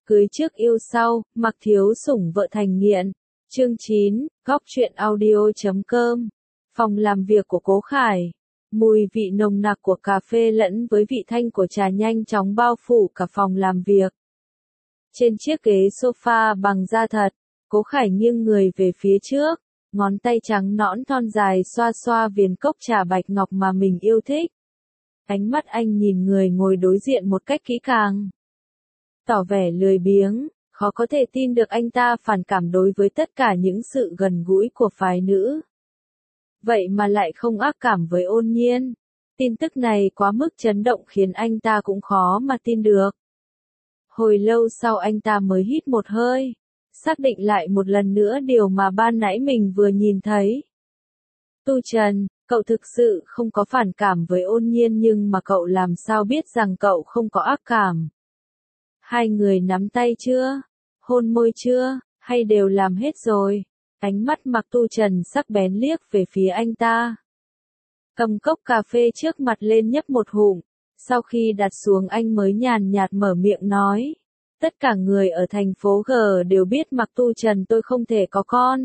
Cưới trước yêu sau, mặc thiếu sủng vợ thành nghiện. Chương 9, góc truyện audio.com. Phòng làm việc của Cố Khải. Mùi vị nồng nặc của cà phê lẫn với vị thanh của trà nhanh chóng bao phủ cả phòng làm việc. Trên chiếc ghế sofa bằng da thật, Cố Khải nghiêng người về phía trước, ngón tay trắng nõn thon dài xoa xoa viên cốc trà bạch ngọc mà mình yêu thích. Ánh mắt anh nhìn người ngồi đối diện một cách kỹ càng, tỏ vẻ lười biếng, khó có thể tin được anh ta phản cảm đối với tất cả những sự gần gũi của phái nữ. Vậy mà lại không ác cảm với Ôn Nhiên. Tin tức này quá mức chấn động khiến anh ta cũng khó mà tin được. Hồi lâu sau anh ta mới hít một hơi, xác định lại một lần nữa điều mà ban nãy mình vừa nhìn thấy. Tu Trần, cậu thực sự không có phản cảm với Ôn Nhiên, nhưng mà cậu làm sao biết rằng cậu không có ác cảm? Hai người nắm tay chưa? Hôn môi chưa? Hay đều làm hết rồi? Ánh mắt Mạc Tu Trần sắc bén liếc về phía anh ta. Cầm cốc cà phê trước mặt lên nhấp một ngụm, sau khi đặt xuống anh mới nhàn nhạt mở miệng nói. Tất cả người ở thành phố G đều biết Mạc Tu Trần tôi không thể có con.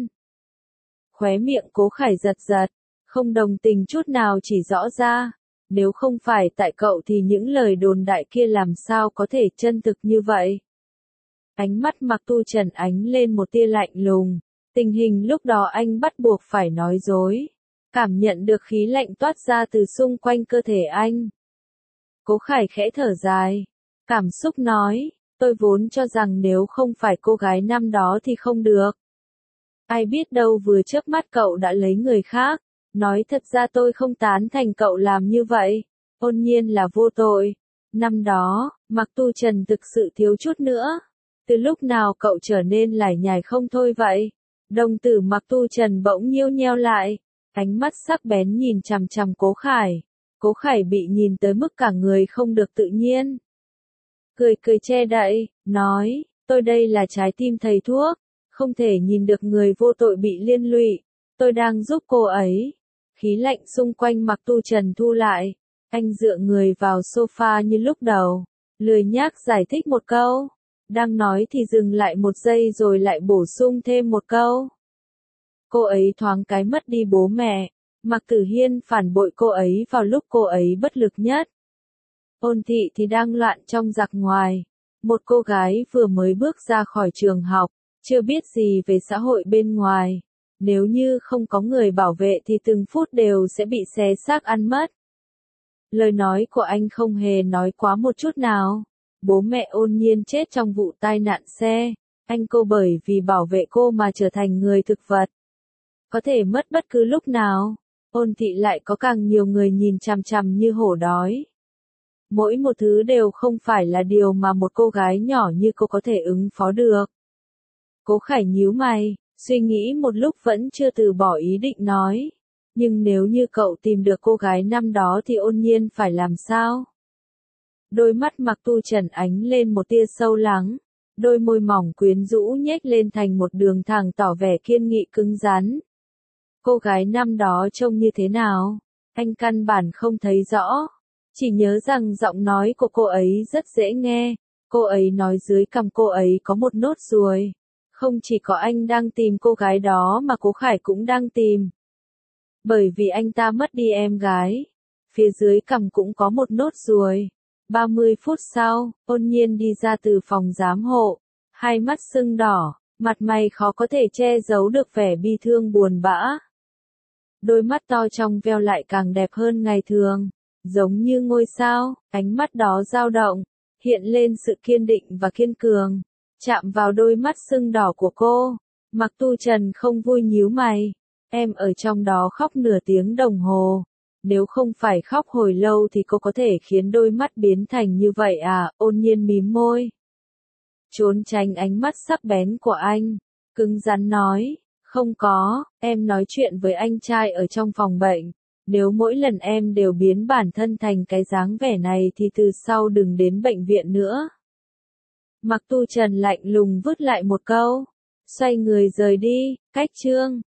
Khóe miệng Cố Khải giật giật, không đồng tình chút nào chỉ rõ ra. Nếu không phải tại cậu thì những lời đồn đại kia làm sao có thể chân thực như vậy? Ánh mắt Mạc Tu Trần ánh lên một tia lạnh lùng. Tình hình lúc đó anh bắt buộc phải nói dối. Cảm nhận được khí lạnh toát ra từ xung quanh cơ thể anh. Cố Khải khẽ thở dài. Cảm xúc nói, tôi vốn cho rằng nếu không phải cô gái năm đó thì không được. Ai biết đâu vừa chớp mắt cậu đã lấy người khác. Nói thật ra tôi không tán thành cậu làm như vậy. Ôn Nhiên là vô tội. Năm đó, Mạc Tu Trần thực sự thiếu chút nữa. Từ lúc nào cậu trở nên lải nhải không thôi vậy? Đồng tử Mạc Tu Trần bỗng nheo nheo lại. Ánh mắt sắc bén nhìn chằm chằm Cố Khải. Cố Khải bị nhìn tới mức cả người không được tự nhiên. Cười cười che đậy, nói, tôi đây là trái tim thầy thuốc. Không thể nhìn được người vô tội bị liên lụy. Tôi đang giúp cô ấy. Khí lạnh xung quanh Mạc Tu Trần thu lại. Anh dựa người vào sofa như lúc đầu. Lười nhác giải thích một câu. Đang nói thì dừng lại một giây rồi lại bổ sung thêm một câu. Cô ấy thoáng cái mất đi bố mẹ. Mạc Tử Hiên phản bội cô ấy vào lúc cô ấy bất lực nhất. Ôn Thị thì đang loạn trong giặc ngoài. Một cô gái vừa mới bước ra khỏi trường học, chưa biết gì về xã hội bên ngoài. Nếu như không có người bảo vệ thì từng phút đều sẽ bị xé xác ăn mất. Lời nói của anh không hề nói quá một chút nào. Bố mẹ Ôn Nhiên chết trong vụ tai nạn xe. Anh cô bởi vì bảo vệ cô mà trở thành người thực vật. Có thể mất bất cứ lúc nào. Ôn Thị lại có càng nhiều người nhìn chằm chằm như hổ đói. Mỗi một thứ đều không phải là điều mà một cô gái nhỏ như cô có thể ứng phó được. Cố Khải nhíu mày, suy nghĩ một lúc vẫn chưa từ bỏ ý định nói. Nhưng nếu như cậu tìm được cô gái năm đó thì Ôn Nhiên phải làm sao? Đôi mắt Mạc Tu Trần ánh lên một tia sâu lắng. Đôi môi mỏng quyến rũ nhếch lên thành một đường thẳng tỏ vẻ kiên nghị cứng rắn. Cô gái năm đó trông như thế nào? Anh căn bản không thấy rõ. Chỉ nhớ rằng giọng nói của cô ấy rất dễ nghe. Cô ấy nói dưới cằm cô ấy có một nốt ruồi. Không chỉ có anh đang tìm cô gái đó mà Cố Khải cũng đang tìm. Bởi vì anh ta mất đi em gái. Phía dưới cằm cũng có một nốt ruồi. 30 phút sau, Ôn Nhiên đi ra từ phòng giám hộ. Hai mắt sưng đỏ, mặt mày khó có thể che giấu được vẻ bi thương buồn bã. Đôi mắt to trong veo lại càng đẹp hơn ngày thường. Giống như ngôi sao, ánh mắt đó dao động, hiện lên sự kiên định và kiên cường. Chạm vào đôi mắt sưng đỏ của cô. Mạc Tu Trần không vui nhíu mày. Em ở trong đó khóc nửa tiếng đồng hồ. Nếu không phải khóc hồi lâu thì cô có thể khiến đôi mắt biến thành như vậy à? Ôn Nhiên mím môi. Trốn tránh ánh mắt sắc bén của anh. Cứng rắn nói. Không có, em nói chuyện với anh trai ở trong phòng bệnh. Nếu mỗi lần em đều biến bản thân thành cái dáng vẻ này thì từ sau đừng đến bệnh viện nữa. Mạc Tu Trần lạnh lùng vứt lại một câu. Xoay người rời đi, cách chương.